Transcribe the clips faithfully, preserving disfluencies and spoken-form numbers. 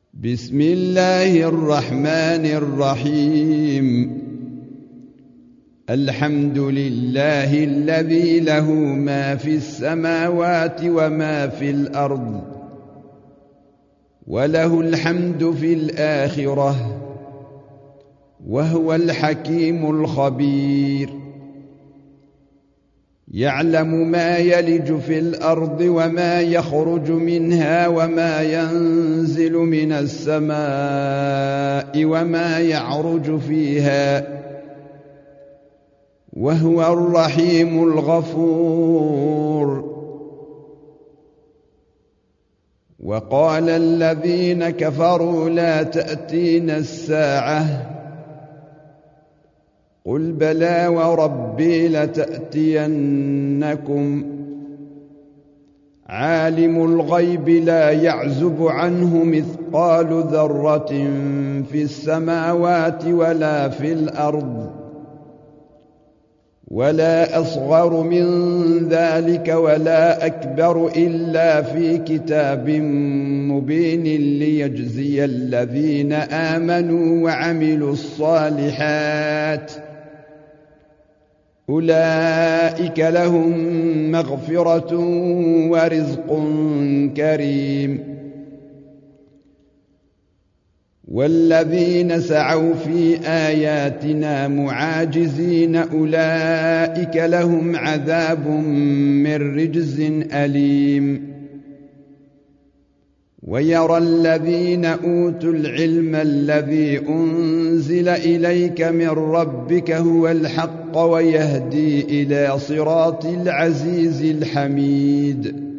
بسم الله الرحمن الرحيم. الحمد لله الذي له ما في السماوات وما في الأرض، وله الحمد في الآخرة، وهو الحكيم الخبير. يعلم ما يلج في الأرض وما يخرج منها وما ينزل من السماء وما يعرج فيها، وهو الرحيم الغفور. وقال الذين كفروا لا تأتينا الساعة، قل بلى وربي لتأتينكم، عالم الغيب لا يعزب عنه مثقال ذرة في السماوات ولا في الأرض، ولا أصغر من ذلك ولا أكبر إلا في كتاب مبين ليجزي الذين آمنوا وعملوا الصالحات، أولئك لهم مغفرة ورزق كريم. والذين سعوا في آياتنا معاجزين أولئك لهم عذاب من رجز أليم. ويرى الذين أوتوا العلم الذي أنزل إليك من ربك هو الحق ويهدي إلى صراط العزيز الحميد.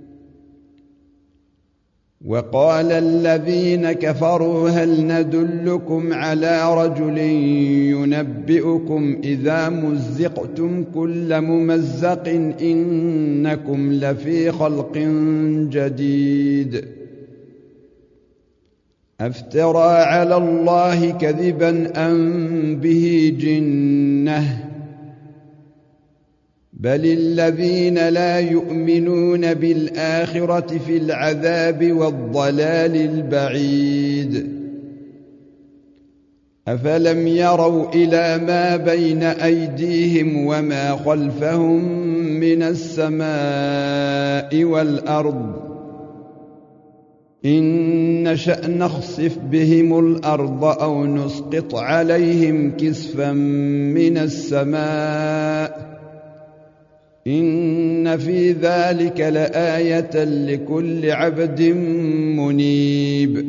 وقال الذين كفروا هل ندلكم على رجل ينبئكم إذا مزقتم كل ممزق إنكم لفي خلق جديد. أفترى على الله كذبا أم به جنة، بل الذين لا يؤمنون بالآخرة في العذاب والضلال البعيد. أفلم يروا إلى ما بين أيديهم وما خلفهم من السماء والأرض، إن نشأ نخسف بهم الأرض أو نسقط عليهم كسفا من السماء، إن في ذلك لآية لكل عبد منيب.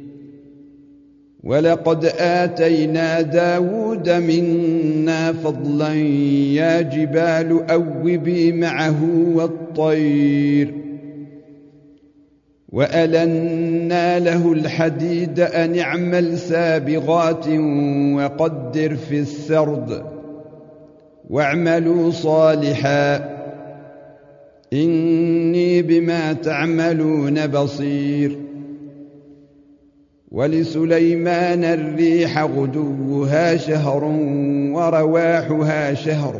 ولقد آتينا داود منا فضلا يا جبال أوبي معه والطير، وألنا له الحديد أن اعمل سابغات وقدر في السرد، واعملوا صالحا إني بما تعملون بصير. ولسليمان الريح غدوها شهر ورواحها شهر،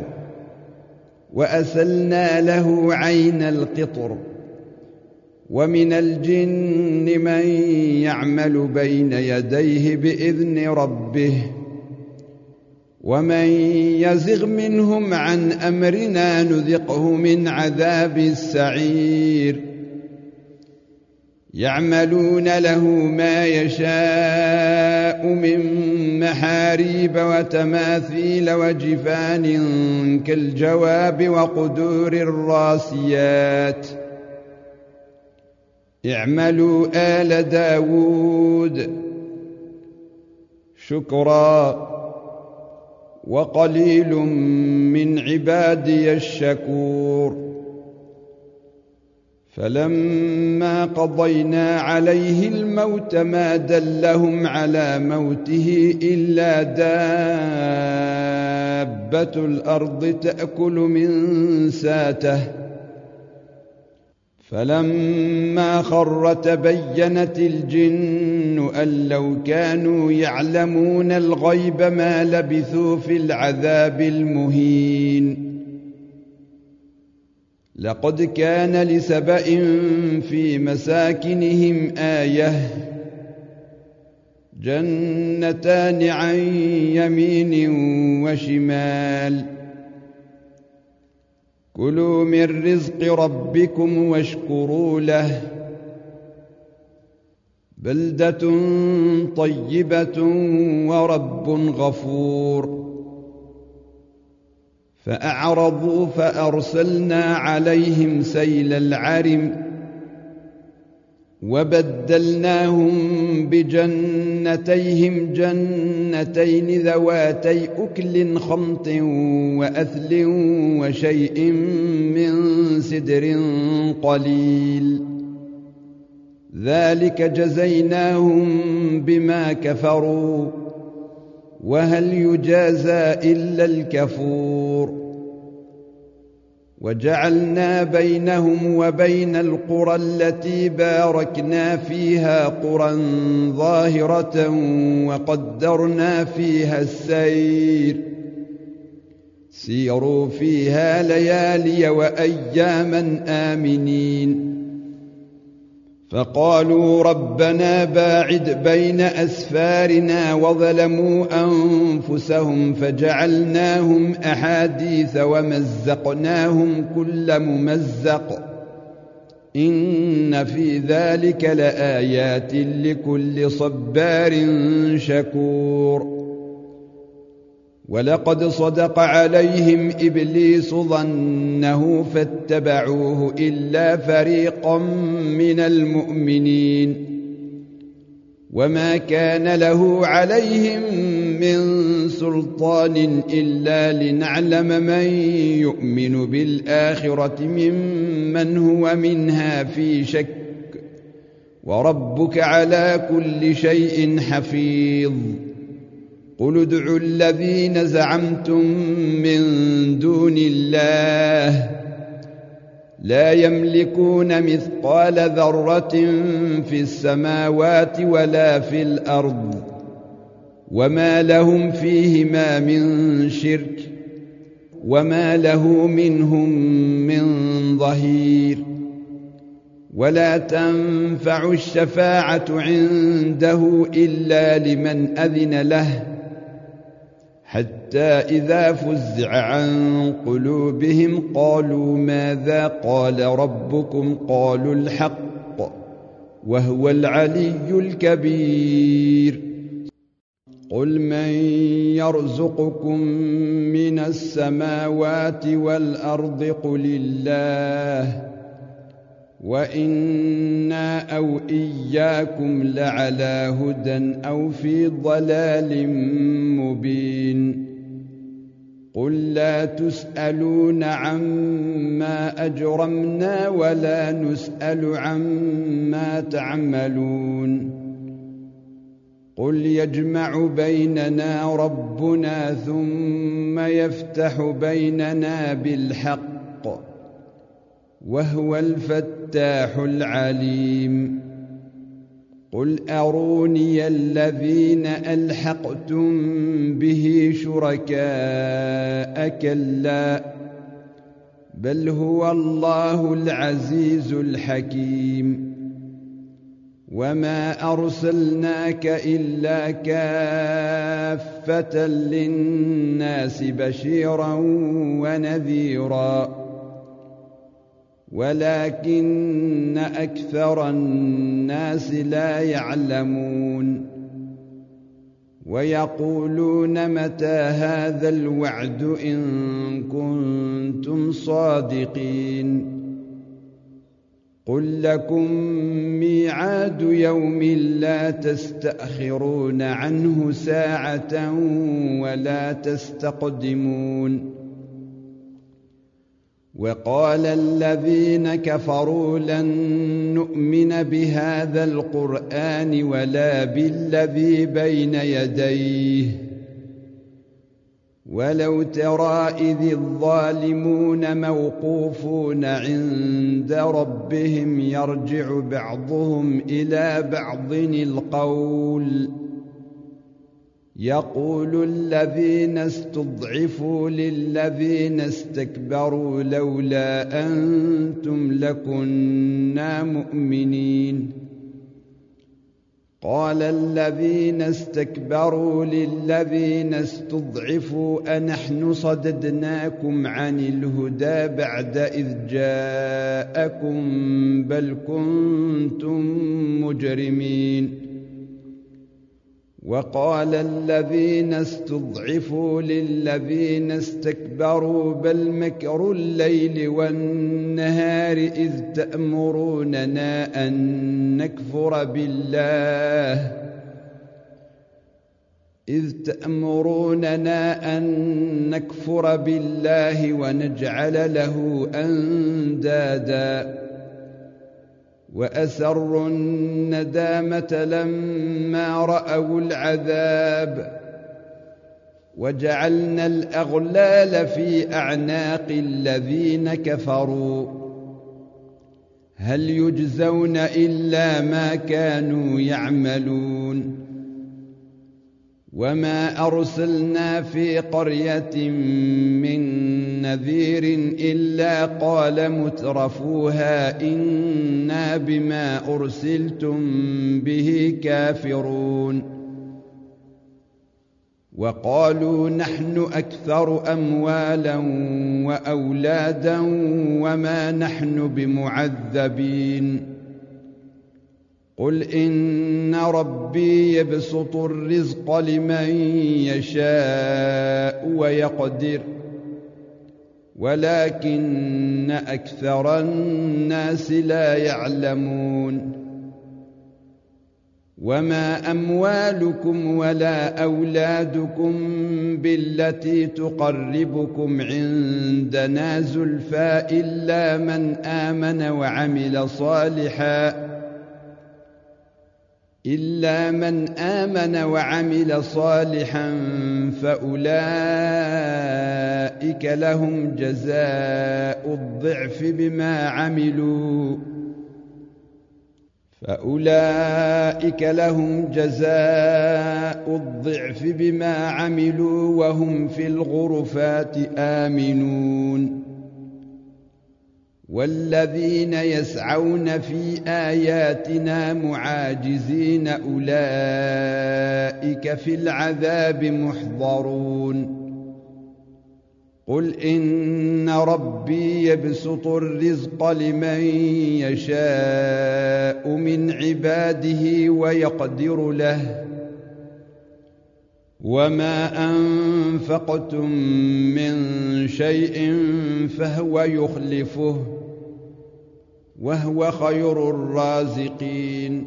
وأسلنا له عين القطر. ومن الجن من يعمل بين يديه بإذن ربه، ومن يزغ منهم عن أمرنا نذقه من عذاب السعير. يعملون له ما يشاء من محاريب وتماثيل وجفان كالجواب وقدور الراسيات. اعملوا آل داود شكرا، وقليل من عبادي الشكور. فلما قضينا عليه الموت ما دلهم على موته إلا دابة الأرض تأكل من ساته، فلما خر تبينت الجن أن لو كانوا يعلمون الغيب ما لبثوا في العذاب المهين. لقد كان لسبإ في مساكنهم آية جنتان عن يمين وشمال كلوا من رزق ربكم واشكروا له بلدة طيبة ورب غفور فأعرضوا فأرسلنا عليهم سيل العرم وبدلناهم بجنتيهم جنتين ذواتي أكل خمط وأثل وشيء من سدر قليل ذلك جزيناهم بما كفروا وهل يجازى إلا الكفور وجعلنا بينهم وبين القرى التي باركنا فيها قرى ظاهرة وقدرنا فيها السير سيروا فيها ليالي وأياما آمنين فقالوا ربنا باعد بين أسفارنا وظلموا أنفسهم فجعلناهم أحاديث ومزقناهم كل ممزق إن في ذلك لآيات لكل صبار شكور ولقد صدق عليهم إبليس ظنه فاتبعوه إلا فريقا من المؤمنين وما كان له عليهم من سلطان إلا لنعلم من يؤمن بالآخرة ممن هو منها في شك وربك على كل شيء حفيظ قل ادعوا الذين زعمتم من دون الله لا يملكون مثقال ذرة في السماوات ولا في الأرض وما لهم فيهما من شرك وما له منهم من ظهير ولا تنفع الشفاعة عنده إلا لمن أذن له حتى إذا فزع عن قلوبهم قالوا ماذا قال ربكم قالوا الحق وهو العلي الكبير قل من يرزقكم من السماوات والأرض قل الله وإنا أو إياكم لعلى هدى أو في ضلال مبين قل لا تسألون عما أجرمنا ولا نسأل عما تعملون قل يجمع بيننا ربنا ثم يفتح بيننا بالحق وهو الفتاح العليم قل أروني الذين ألحقتم به شركاء كلا بل هو الله العزيز الحكيم وما أرسلناك إلا كافة للناس بشيرا ونذيرا ولكن أكثر الناس لا يعلمون ويقولون متى هذا الوعد إن كنتم صادقين قل لكم ميعاد يوم لا تستأخرون عنه ساعة ولا تستقدمون وقال الذين كفروا لن نؤمن بهذا القرآن ولا بالذي بين يديه ولو ترى إذ الظالمون موقوفون عند ربهم يرجع بعضهم إلى بعض القول يقول الذين استضعفوا للذين استكبروا لولا أنتم لكنا مؤمنين قال الذين استكبروا للذين استضعفوا أنحن صددناكم عن الهدى بعد إذ جاءكم بل كنتم مجرمين وقال الذين استضعفوا للذين استكبروا بل مكر الليل والنهار إذ تأمروننا أن نكفر بالله إذ تأمروننا أن نكفر بالله ونجعل له أندادا وأسروا الندامة لما رأوا العذاب وجعلنا الأغلال في أعناق الذين كفروا هل يجزون إلا ما كانوا يعملون وما أرسلنا في قرية من نذير إلا قال مترفوها إنا بما أرسلتم به كافرون وقالوا نحن أكثر أموالا وأولادا وما نحن بمعذبين قل إن ربي يبسط الرزق لمن يشاء ويقدر ولكن أكثر الناس لا يعلمون وما أموالكم ولا أولادكم بالتي تقربكم عندنا زلفى إلا من آمن وعمل صالحا إلا من آمن وعمل صالحا فأولئك لهم جزاء الضعف بما عملوا فأولئك لهم جزاء الضعف بما عملوا وهم في الغرفات آمنون والذين يسعون في آياتنا معاجزين أولئك في العذاب محضرون قل إن ربي يبسط الرزق لمن يشاء من عباده ويقدر له وما أنفقتم من شيء فهو يخلفه وهو خير الرازقين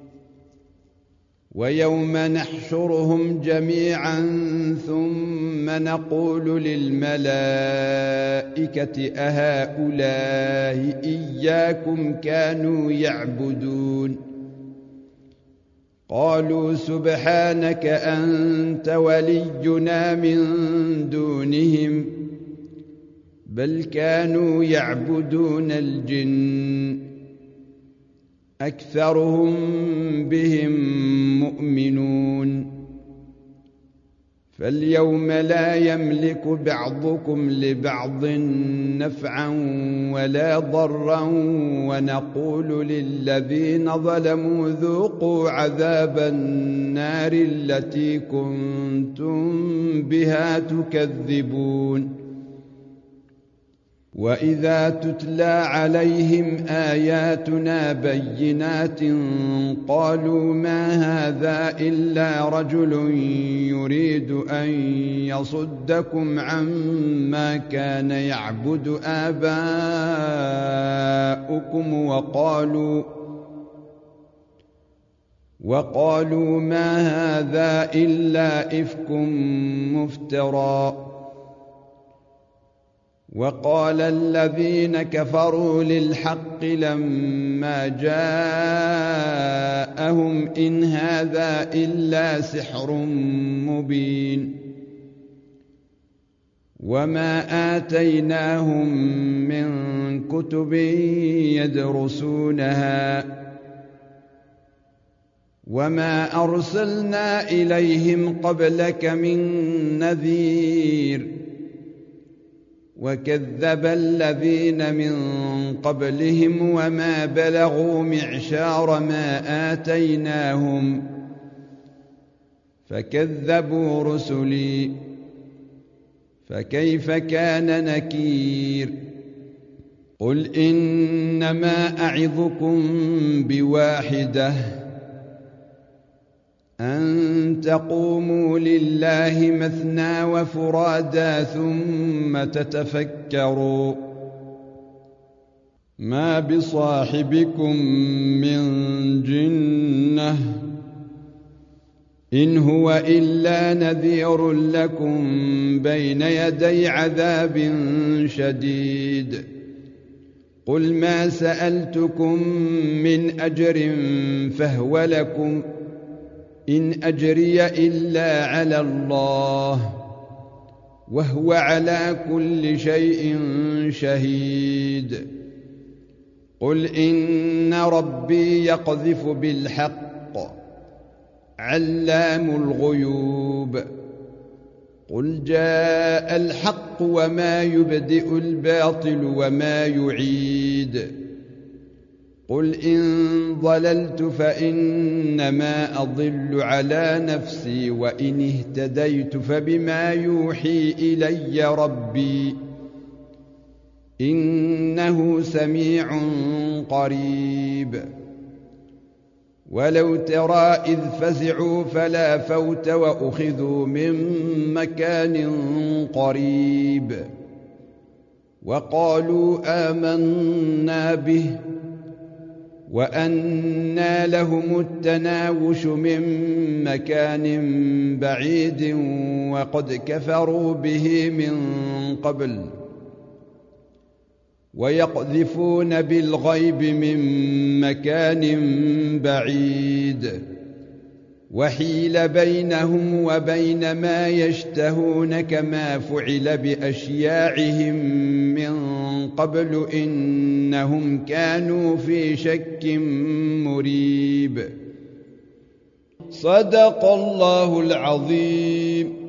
ويوم نحشرهم جميعا ثم نقول للملائكة أهؤلاء إياكم كانوا يعبدون قالوا سبحانك أنت ولينا من دونهم بل كانوا يعبدون الجن أكثرهم بهم مؤمنون فاليوم لا يملك بعضكم لبعض نفعا ولا ضرا ونقول للذين ظلموا ذوقوا عذاب النار التي كنتم بها تكذبون وإذا تتلى عليهم آياتنا بينات قالوا ما هذا إلا رجل يريد أن يصدكم عما كان يعبد آباؤكم وقالوا وقالوا ما هذا إلا إفك مفترى وقال الذين كفروا للحق لما جاءهم إن هذا إلا سحر مبين وما آتيناهم من كتب يدرسونها وما أرسلنا إليهم قبلك من نذير وكذب الذين من قبلهم وما بلغوا معشار ما آتيناهم فكذبوا رسلي فكيف كان نكير قل إنما أعظكم بواحدة أن تقوموا لله مثنى وفرادى ثم تتفكروا ما بصاحبكم من جنة إن هو إلا نذير لكم بين يدي عذاب شديد قل ما سألتكم من أجر فهو لكم إن أجري إلا على الله وهو على كل شيء شهيد قل إن ربي يقذف بالحق علام الغيوب قل جاء الحق وما يبدئ الباطل وما يعيد قل إن ضللت فإنما أضل على نفسي وإن اهتديت فبما يوحي إلي ربي إنه سميع قريب ولو ترى إذ فزعوا فلا فوت وأخذوا من مكان قريب وقالوا آمنا به وأنى لهم التناوش من مكان بعيد وقد كفروا به من قبل ويقذفون بالغيب من مكان بعيد وحيل بينهم وبين ما يشتهون كما فعل بأشياعهم من قبل إنهم كانوا في شك مريب صدق الله العظيم.